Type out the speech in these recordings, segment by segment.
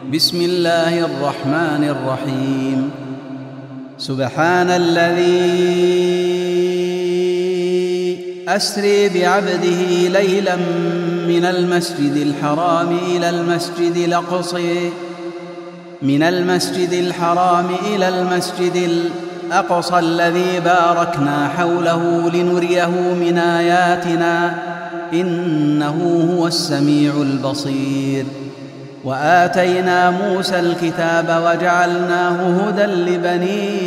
بسم الله الرحمن الرحيم. سبحان الذي أسري بعبده ليلا من المسجد الحرام إلى المسجد الأقصى الذي باركنا حوله لنريه من آياتنا إنه هو السميع البصير. وآتينا موسى الكتاب وجعلناه هدى لبني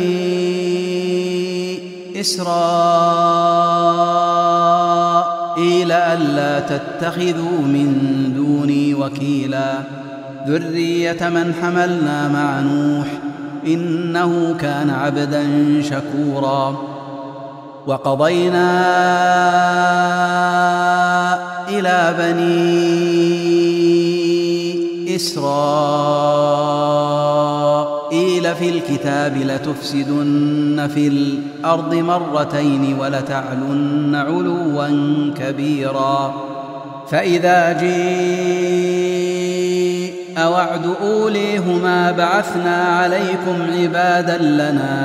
إسرائيل ألا تتخذوا من دوني وكيلا ذرية من حملنا مع نوح إنه كان عبدا شكورا. وقضينا إلى بني إسرائيل في الكتاب لتفسدن في الأرض مرتين ولتعلن علوا كبيرا. فإذا جاء وعد أوليهما بعثنا عليكم عبادا لنا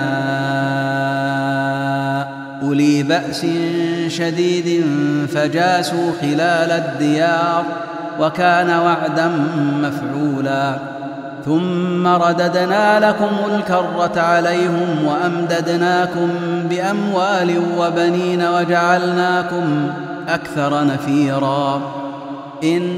أولي بأس شديد فجاسوا خلال الديار وكان وعدا مفعولا. ثم رددنا لكم الكرة عليهم وأمددناكم بأموال وبنين وجعلناكم أكثر نفيرا. إن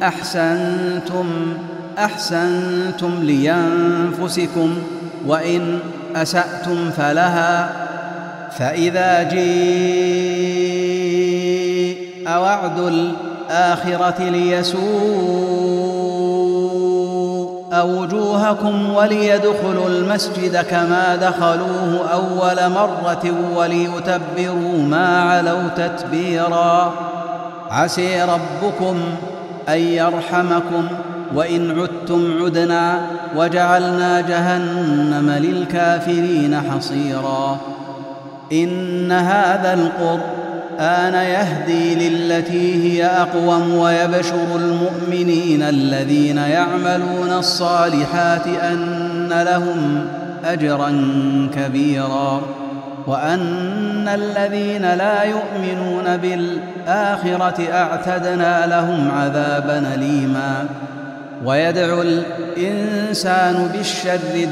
أحسنتم لينفسكم وإن أسأتم فلها. فإذا جاء وعد الآخرة ليسوء وجوهكم وليدخلوا المسجد كما دخلوه أول مرة وليتبروا ما علوا تتبيرا. عسى ربكم أن يرحمكم وإن عدتم عدنا وجعلنا جهنم للكافرين حصيرا. إن هذا القرآن يهدي للتي هي أقوم ويبشر المؤمنين الذين يعملون الصالحات أن لهم أجرا كبيرا وأن الذين لا يؤمنون بالآخرة أعتدنا لهم عذابا أليما. ويدعو الإنسان بالشر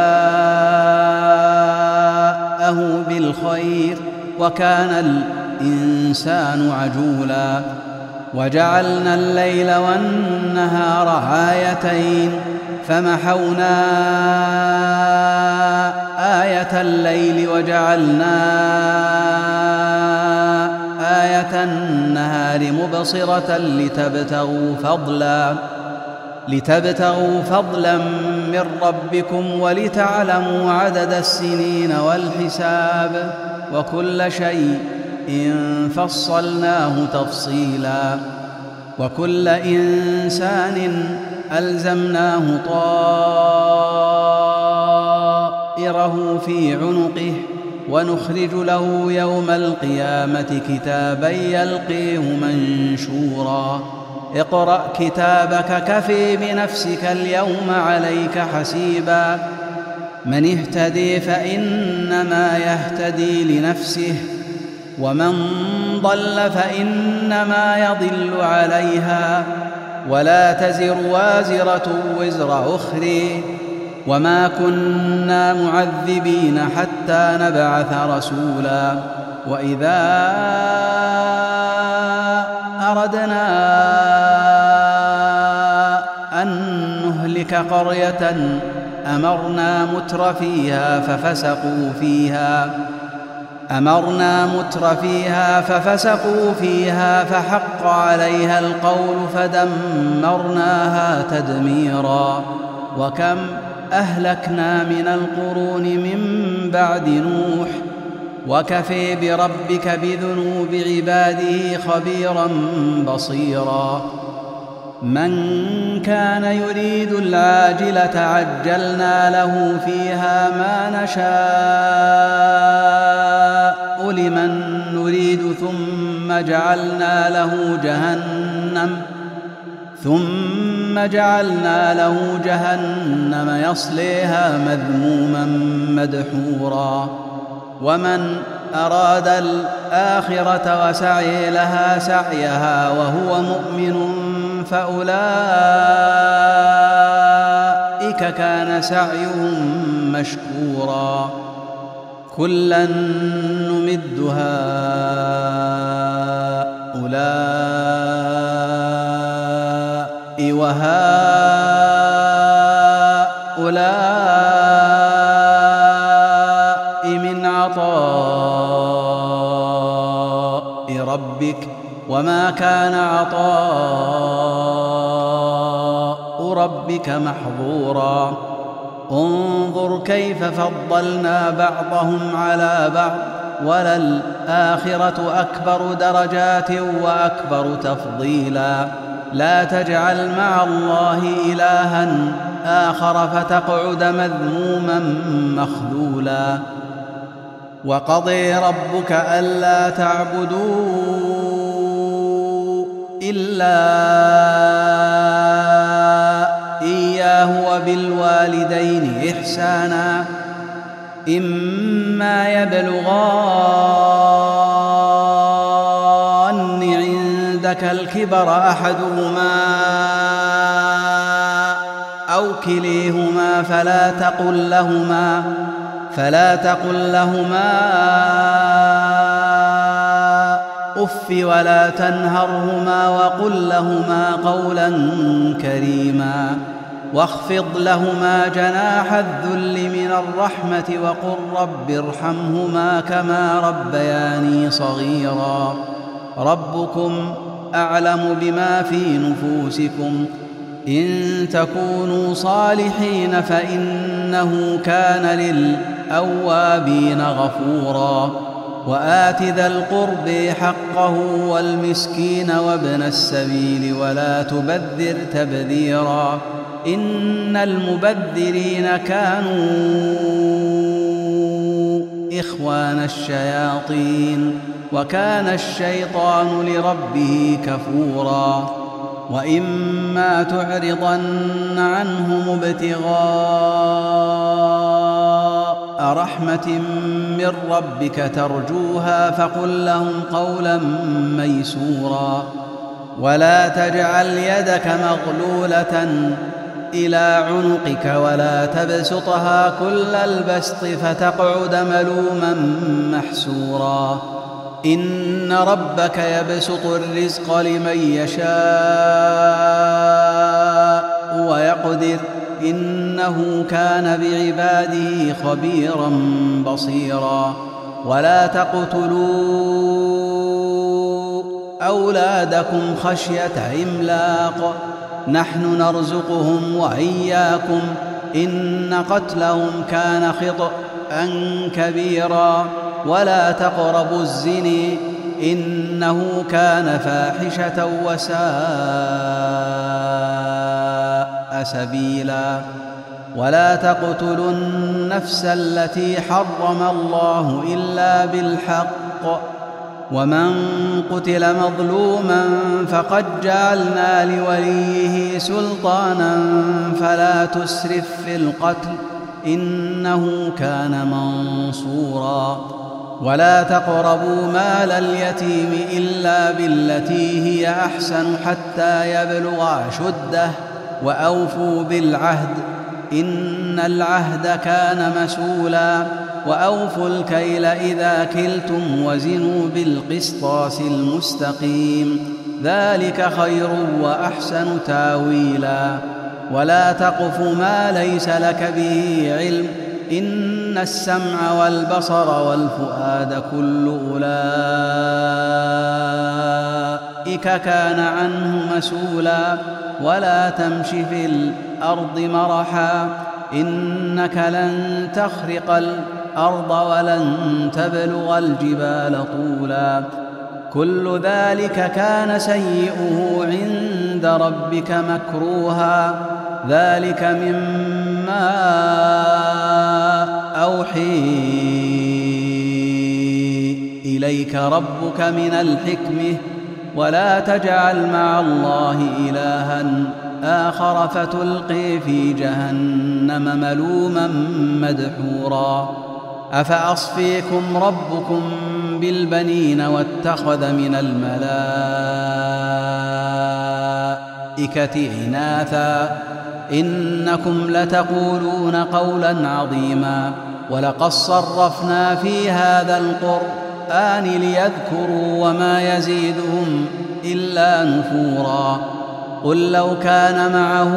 دعاءه بالخير وكان الإنسان عجولا. وجعلنا الليل والنهار آيتين فمحونا آية الليل وجعلنا آية النهار مبصرة لتبتغوا فضلا من ربكم ولتعلموا عدد السنين والحساب وكل شيء فصلناه تفصيلا. وكل إنسان ألزمناه طائره في عنقه ونخرج له يوم القيامة كتابا يلقيه منشورا. اقرأ كتابك كفي بنفسك اليوم عليك حسيبا. من اهتدي فإنما يهتدي لنفسه ومن ضل فإنما يضل عليها ولا تزر وازرة وزر أخرى وما كنا معذبين حتى نبعث رسولا. وإذا أردنا أن نهلك قرية أمرنا متر فيها ففسقوا فيها فحق عليها القول فدمرناها تدميرا. وكم أهلكنا من القرون من بعد نوح وكفى بربك بذنوب عباده خبيرا بصيرا. من كان يريد العاجلة عجلنا له فيها ما نشاء لمن نريد ثم جعلنا له جهنم ثم جعلنا له جهنم يصليها مذموما مدحورا ومن أراد الآخرة وسعي لها سعيها وهو مؤمن فأولئك كان سعيهم مشكورا كلا نمد هؤلاء وهؤلاء من عطاء ربك وما كان عطاء ربك محظورا انظر كيف فضلنا بعضهم على بعض وللآخرة أكبر درجات وأكبر تفضيلا لا تجعل مع الله إلها آخر فتقعد مذموما مخذولا وقضي ربك ألا تعبدوا إلا إياه وبالوالدين إحسانا إما يبلغن عندك الكبر أحدهما أو كليهما فلا تقل لهما أف ولا تنهرهما وقل لهما قولا كريما واخفض لهما جناح الذل من الرحمة وقل رب ارحمهما كما ربياني صغيرا ربكم أعلم بما في نفوسكم إن تكونوا صالحين فإنه كان للأوابين غفورا وآت ذا القرب حقه والمسكين وابن السبيل ولا تبذر تبذيرا إن المبذرين كانوا إخوان الشياطين وكان الشيطان لربه كفورا وإما تعرضن عنهم ابتغاء رحمة من ربك ترجوها فقل لهم قولا ميسورا ولا تجعل يدك مغلولة إلى عنقك ولا تبسطها كل البسط فتقعد ملوما محسورا إن ربك يبسط الرزق لمن يشاء ويقدر إنه كان بعباده خبيرا بصيرا ولا تقتلوا أولادكم خشية إملاق نحن نرزقهم وإياكم إن قتلهم كان خطأ كبيرا ولا تقربوا الزنا إنه كان فاحشة وساء سبيلا ولا تقتلوا النفس التي حرم الله إلا بالحق ومن قتل مظلوما فقد جعلنا لوليه سلطانا فلا تسرف في القتل إنه كان منصورا ولا تقربوا مال اليتيم إلا بالتي هي أحسن حتى يبلغ أشده وأوفوا بالعهد إن العهد كان مسؤولا وأوفوا الكيل إذا كلتم وزنوا بالقسطاس المستقيم ذلك خير وأحسن تاويلا ولا تقف ما ليس لك به علم إن السمع والبصر والفؤاد كل أولئك كان عنه مسؤولا ولا تمش في الأرض مرحا إنك لن تخرق الأرض ولن تبلغ الجبال طولا كل ذلك كان سيئه عند ربك مكروها ذلك مما أوحي إليك ربك من الحكمة ولا تجعل مع الله إلها آخر فتلقي في جهنم ملوما مدحورا أفأصفيكم ربكم بالبنين واتخذ من الملائكة إناثا إنكم لتقولون قولا عظيما ولقد صرفنا في هذا القرآن ليذكروا وما يزيدهم إلا نفورا قل لو كان معه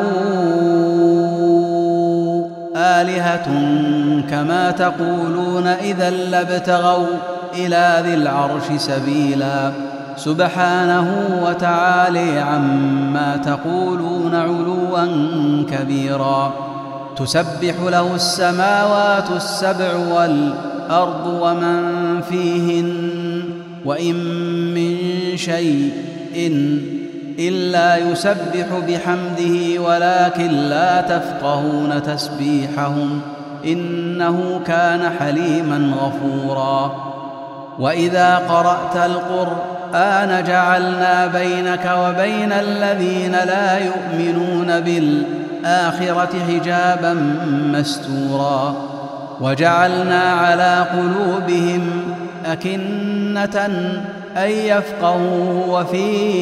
آلهة كما تقولون إذا لابتغوا إلى ذي العرش سبيلا سبحانه وتعالى عما تقولون علوا كبيرا تسبح له السماوات السبع والأرض ومن فيهن وإن من شيء إلا يسبح بحمده ولكن لا تفقهون تسبيحهم إنه كان حليما غفورا وإذا قرأت القرآن جعلنا بينك وبين الذين لا يؤمنون بالآخرة حجابا مستورا وجعلنا على قلوبهم أكنة أن يفقهوا وفي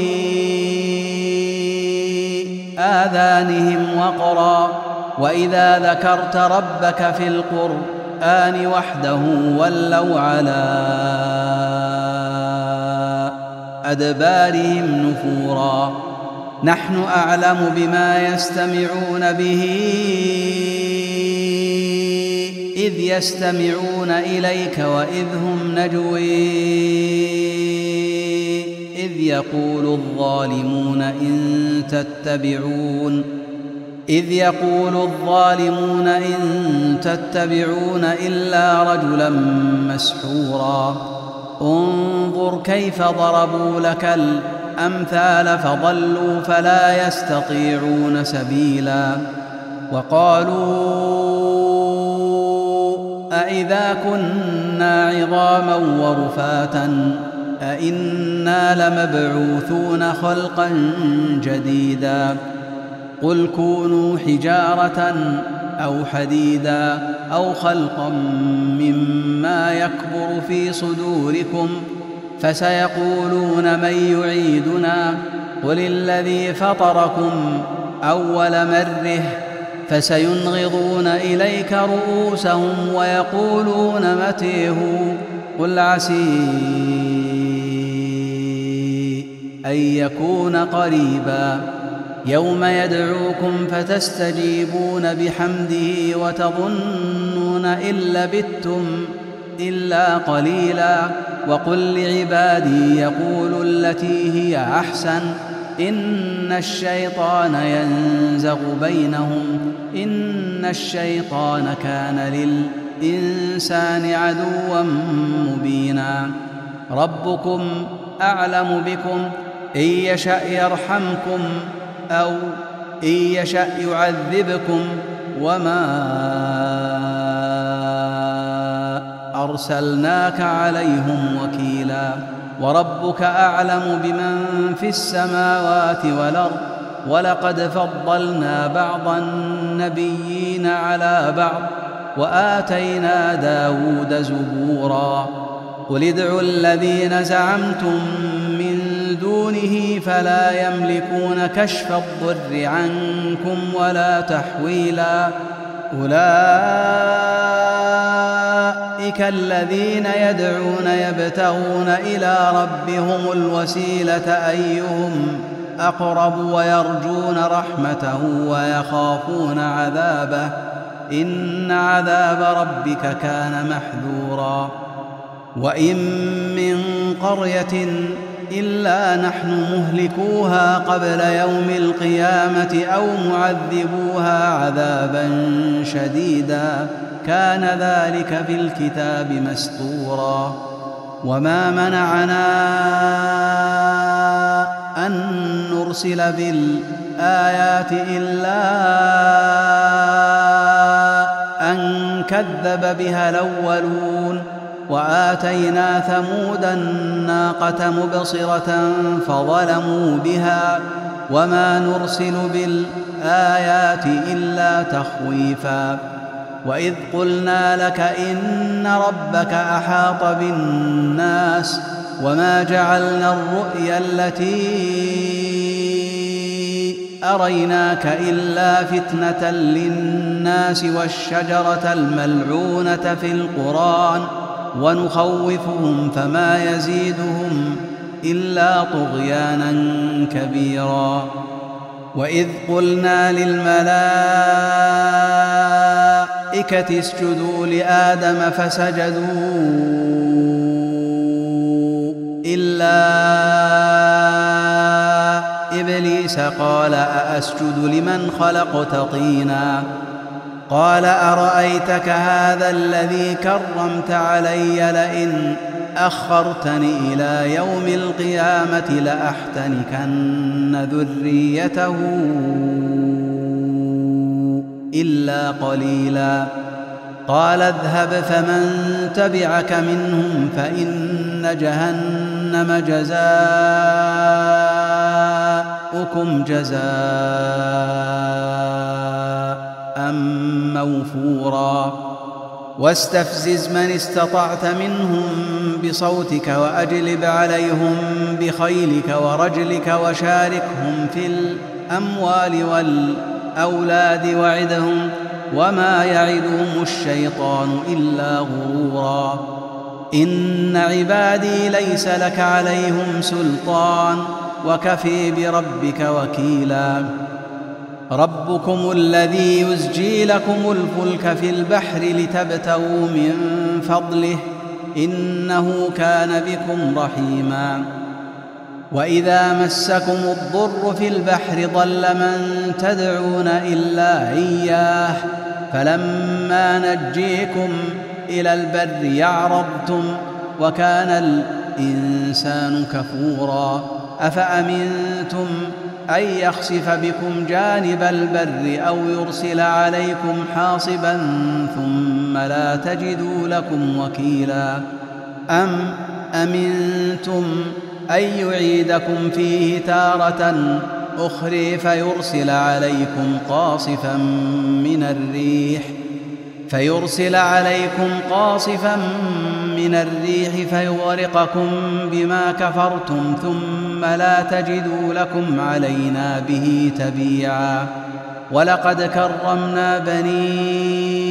آذانهم وقرا وإذا ذكرت ربك في القرآن وحده ولوا على أدبارهم نفورا نحن أعلم بما يستمعون به إذ يستمعون إليك وإذ هم نجوي إذ يقول الظالمون إن تتبعون إلا رجلا مسحورا انظر كيف ضربوا لك الأمثال فضلوا فلا يستطيعون سبيلا وقالوا أإذا كنا عظاما ورفاتا أإنا لمبعوثون خلقا جديدا قل كونوا حجارة أو حديدا أو خلقا مما يكبر في صدوركم فسيقولون من يعيدنا قل الذي فطركم أول مرة فسينغضون إليك رؤوسهم ويقولون متى هو قل عسى أن يكون قريبا يوم يدعوكم فتستجيبون بحمده وتظنون إن لبثتم إلا قليلا وقل لعبادي يقولوا التي هي أحسن إن الشيطان ينزغ بينهم إن الشيطان كان للإنسان عدوا مبينا ربكم أعلم بكم إن يشأ يرحمكم أو إن يشأ يعذبكم وما أرسلناك عليهم وكيلا وربك أعلم بمن في السماوات والأرض ولقد فضلنا بعض النبيين على بعض وآتينا داود زبورا قل ادعوا الذين زعمتم من دونه فلا يملكون كشف الضر عنكم ولا تحويلا أولئك الذين يدعون يبتغون إلى ربهم الوسيلة أيهم أقرب ويرجون رحمته ويخافون عذابه إن عذاب ربك كان محذورا وإن من قرية إلا نحن مهلكوها قبل يوم القيامة أو معذبوها عذابا شديدا كان ذلك في الكتاب مسطورا وما منعنا أن نرسل بالآيات إلا أن كذب بها الأولون وآتينا ثمود الناقة مبصرة فظلموا بها وما نرسل بالآيات إلا تخويفا وإذ قلنا لك إن ربك أحاط بالناس وما جعلنا الرؤيا التي أريناك إلا فتنة للناس والشجرة الملعونة في القرآن ونخوفهم فما يزيدهم إلا طغيانا كبيرا وإذ قلنا للملائكة اسجدوا لآدم فسجدوا إلا إبليس قال أأسجد لمن خلقت طينا قال أرأيتك هذا الذي كرمت علي لئن أخرتني إلى يوم القيامة لأحتنكن ذريته إلا قليلا قال اذهب فمن تبعك منهم فإن جهنم جزاؤكم جزاء موفورا واستفزز من استطعت منهم بصوتك وأجلب عليهم بخيلك ورجلك وشاركهم في الأموال والأولاد وعدهم وما يعدهم الشيطان إلا غرورا إن عبادي ليس لك عليهم سلطان وكفي بربك وكيلا ربكم الذي يزجي لكم الفلك في البحر لتبتغوا من فضله إنه كان بكم رحيما وإذا مسكم الضر في البحر ضل من تدعون إلا إياه فلما نجيكم إلى البر يعرضتم وكان الإنسان كفورا أفأمنتم أن يخسف بكم جانب البر أو يرسل عليكم حاصبا ثم لا تجدوا لكم وكيلا أم أمنتم أن يعيدكم فيه تارة أخرى فيرسل عليكم قاصفا من الريح فيغرقكم بما كفرتم ثم لا تجدوا لكم علينا به تبيعا ولقد كرمنا بني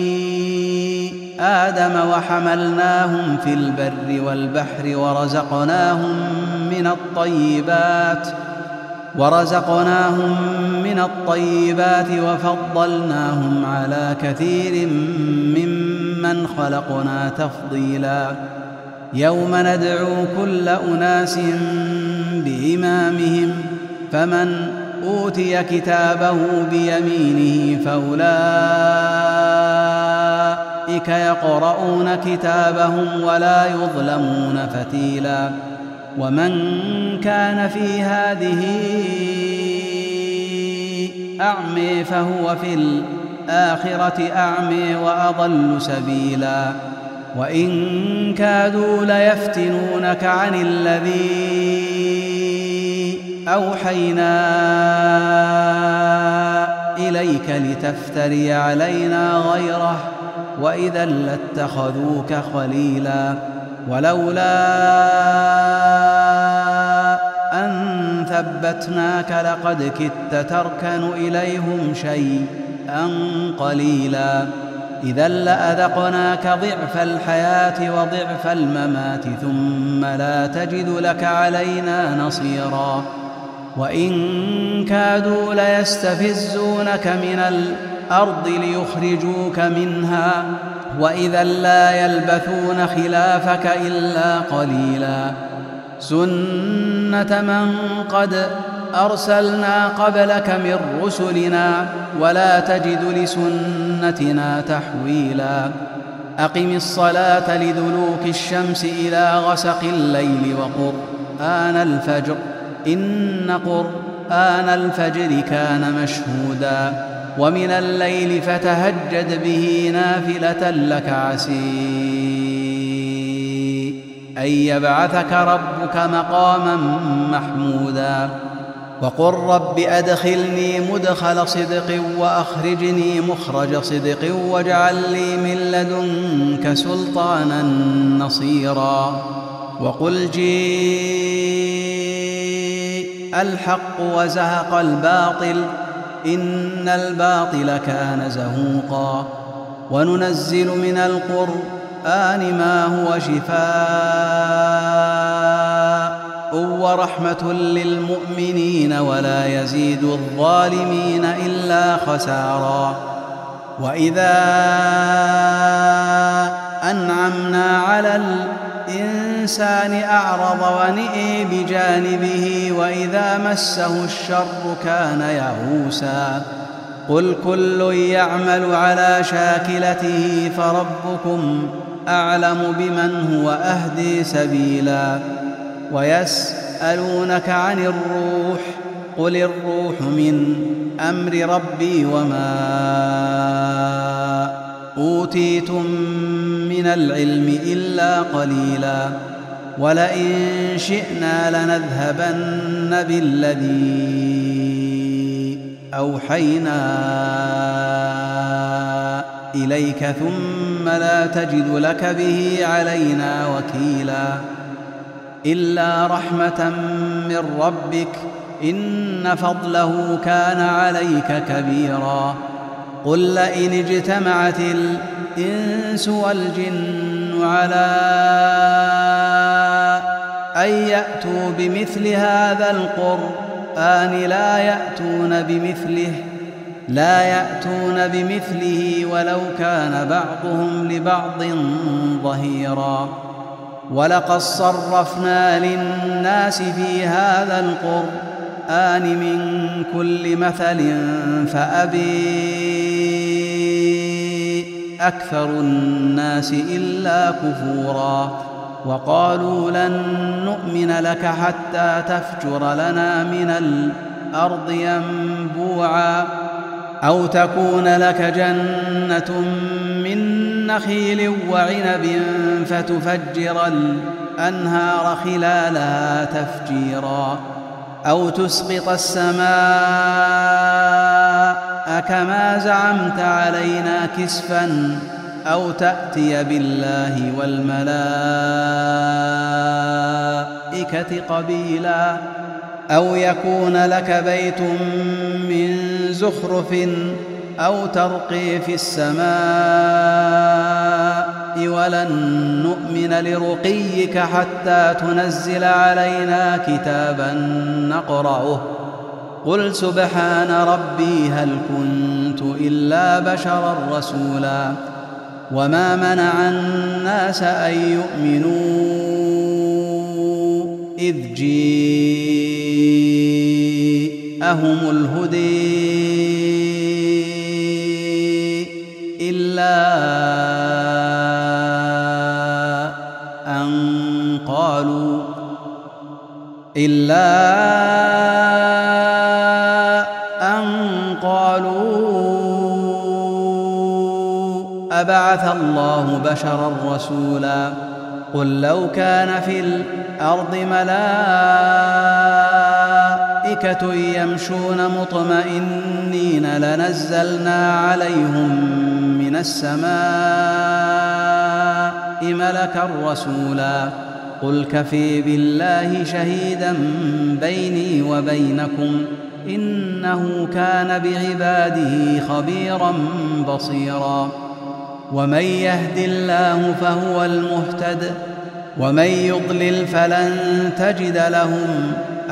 آدم وحملناهم في البر والبحر ورزقناهم من الطيبات وفضلناهم على كثير ممن خلقنا تفضيلا يوم ندعو كل أناس بإمامهم فمن أوتي كتابه بيمينه فأولئك يقرؤون كتابهم ولا يظلمون فتيلا ومن كان في هذه أعمي فهو في الآخرة أعمي وأضل سبيلا وإن كادوا ليفتنونك عن الذي أوحينا إليك لتفتري علينا غيره وإذا لاتخذوك خليلا ولولا أن ثبتناك لقد كدت تركن إليهم شيئا قليلا إذا لأذقناك ضعف الحياة وضعف الممات ثم لا تجد لك علينا نصيرا وإن كادوا ليستفزونك من الأرض ليخرجوك منها وإذا لا يلبثون خلافك إلا قليلا سنة من قد أرسلنا قبلك من رسلنا ولا تجد لسنتنا تحويلا أقم الصلاة لدلوك الشمس إلى غسق الليل وقرآن الفجر إن قرآن الفجر كان مشهودا ومن الليل فتهجد به نافلة لك عسي أن يبعثك ربك مقاما محمودا وقل رب أدخلني مدخل صدق وأخرجني مخرج صدق واجعل لي من لدنك سلطانا نصيرا وقل جيء الحق وزهق الباطل إن الباطل كان زهوقا وننزل من القرآن ما هو شفاء ورحمة للمؤمنين ولا يزيد الظالمين إلا خسارا وإذا أنعمنا على الإنسان أعرض ونئي بجانبه وإذا مسه الشر كان يئوسا قل كل يعمل على شاكلته فربكم أعلم بمن هو أهدي سبيلا ويسألونك عن الروح قل الروح من أمر ربي وما أوتيتم من العلم إلا قليلا ولئن شئنا لنذهبن بالذي أوحينا إليك ثم لا تجد لك به علينا وكيلا إلا رحمة من ربك إن فضله كان عليك كبيرا قل لئن اجتمعت الإنس والجن على أن يأتوا بمثل هذا القرآن لا يأتون بمثله ولو كان بعضهم لبعض ظهيرا ولقد صرفنا للناس في هذا القرآن من كل مثل فأبي أكثر الناس إلا كفورا وقالوا لن نؤمن لك حتى تفجر لنا من الأرض ينبوعا أو تكون لك جنة من نخيل وعنب فتفجر الأنهار خلالها تفجيرا أو تسقط السماء كما زعمت علينا كسفا أو تأتي بالله والملائكة قبيلا أو يكون لك بيت من زخرف أو ترقي في السماء ولن نؤمن لرقيك حتى تنزل علينا كتابا نقرأه قل سبحان ربي هل كنت إلا بشرا رسولا وما منع الناس أن يؤمنوا إذ جاءهم الهدي إلا أن قالوا أبعث الله بشرا رسولا قل لو كان في الأرض ملائكة يمشون مطمئنين لنزلنا عليهم من السماء ملكا رسولا قل كفى بالله شهيدا بيني وبينكم إنه كان بعباده خبيرا بصيرا ومن يهد الله فهو المهتد ومن يضلل فلن تجد لهم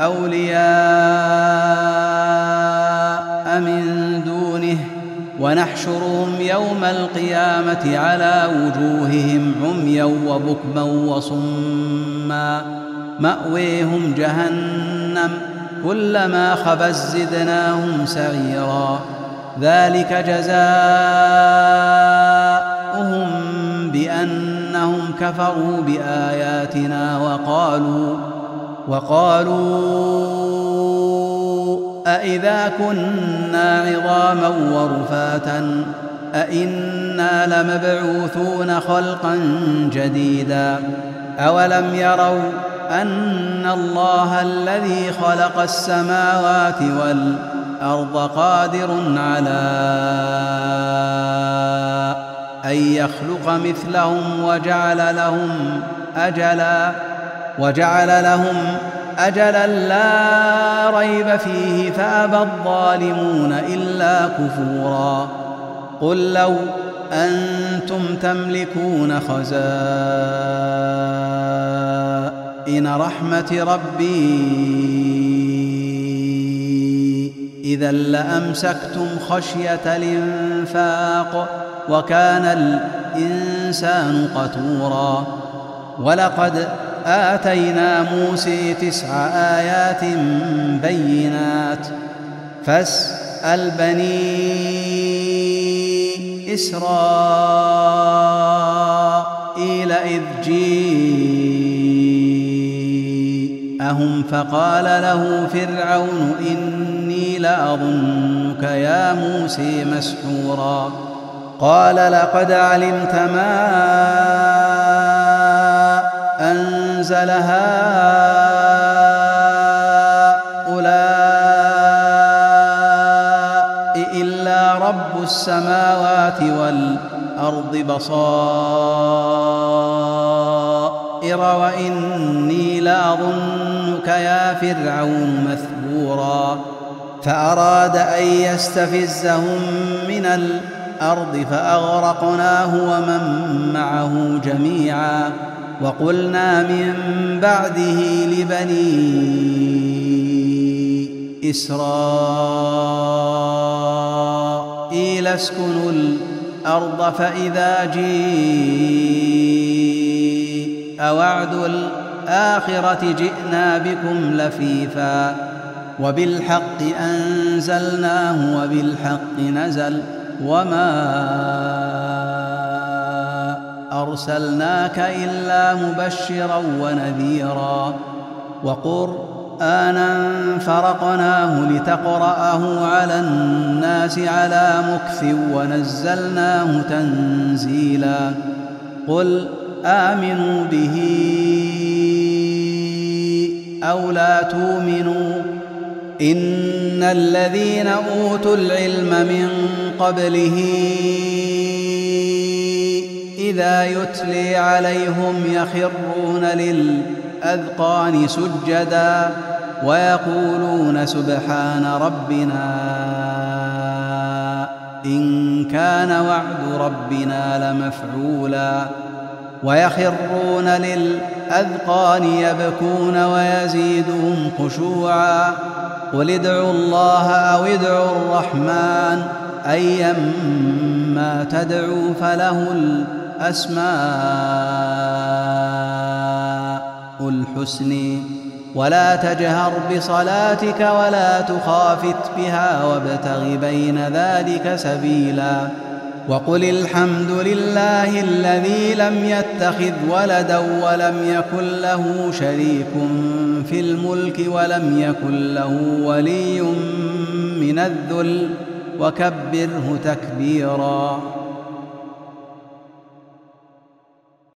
أولياء من دونه ونحشرهم يوم القيامة على وجوههم عميا وبكما وصما مأويهم جهنم كلما خبت زدناهم سعيرا ذلك جزاؤهم بأنهم كفروا بآياتنا وقالوا أإذا كنا عظاما ورفاتا أإنا لمبعوثون خلقا جديدا أولم يروا أن الله الذي خلق السماوات والأرض قادر على أن يخلق مثلهم وجعل لهم أجلا لا ريب فيه فأبى الظالمون إلا كفورا. قل لو أنتم تملكون خزائن رحمة ربي إذا لأمسكتم خشية الإنفاق وكان الإنسان قتورا. ولقد آتينا موسى 9 آيات بينات فاسأل بني إسرائيل إذ جاءهم فقال له فرعون إني لأظنك يا موسى مسحورا. قال لقد علمت ما أنزل هؤلاء إلا رب السماوات والأرض بصائر وإني لأظنك يا فرعون مثبورا. فأراد أن يستفزهم من الأرض فأغرقناه ومن معه جميعا. وقلنا من بعده لبني إسرائيل اسكنوا الأرض فإذا جاء وعد الآخرة جئنا بكم لفيفا وبالحق أنزلناه وبالحق نزل وما أرسلناك إلا مبشرا ونذيرا. وقرآنا فرقناه لتقرأه على الناس على مكث ونزلناه تنزيلا. قل آمنوا به أو لا تؤمنوا إن الذين أوتوا العلم من قبله إذا يتلي عليهم يخرون للأذقان سجدا ويقولون سبحان ربنا إن كان وعد ربنا لمفعولا. ويخرون للأذقان يبكون ويزيدهم خشوعا. قل ادعوا الله أو ادعوا الرحمن أيما تدعوا فله الأسماء الحسن ولا تجهر بصلاتك ولا تخافت بها وابتغ بين ذلك سبيلا. وقل الحمد لله الذي لم يتخذ ولدا ولم يكن له شريك في الملك ولم يكن له ولي من الذل وكبره تكبيرا.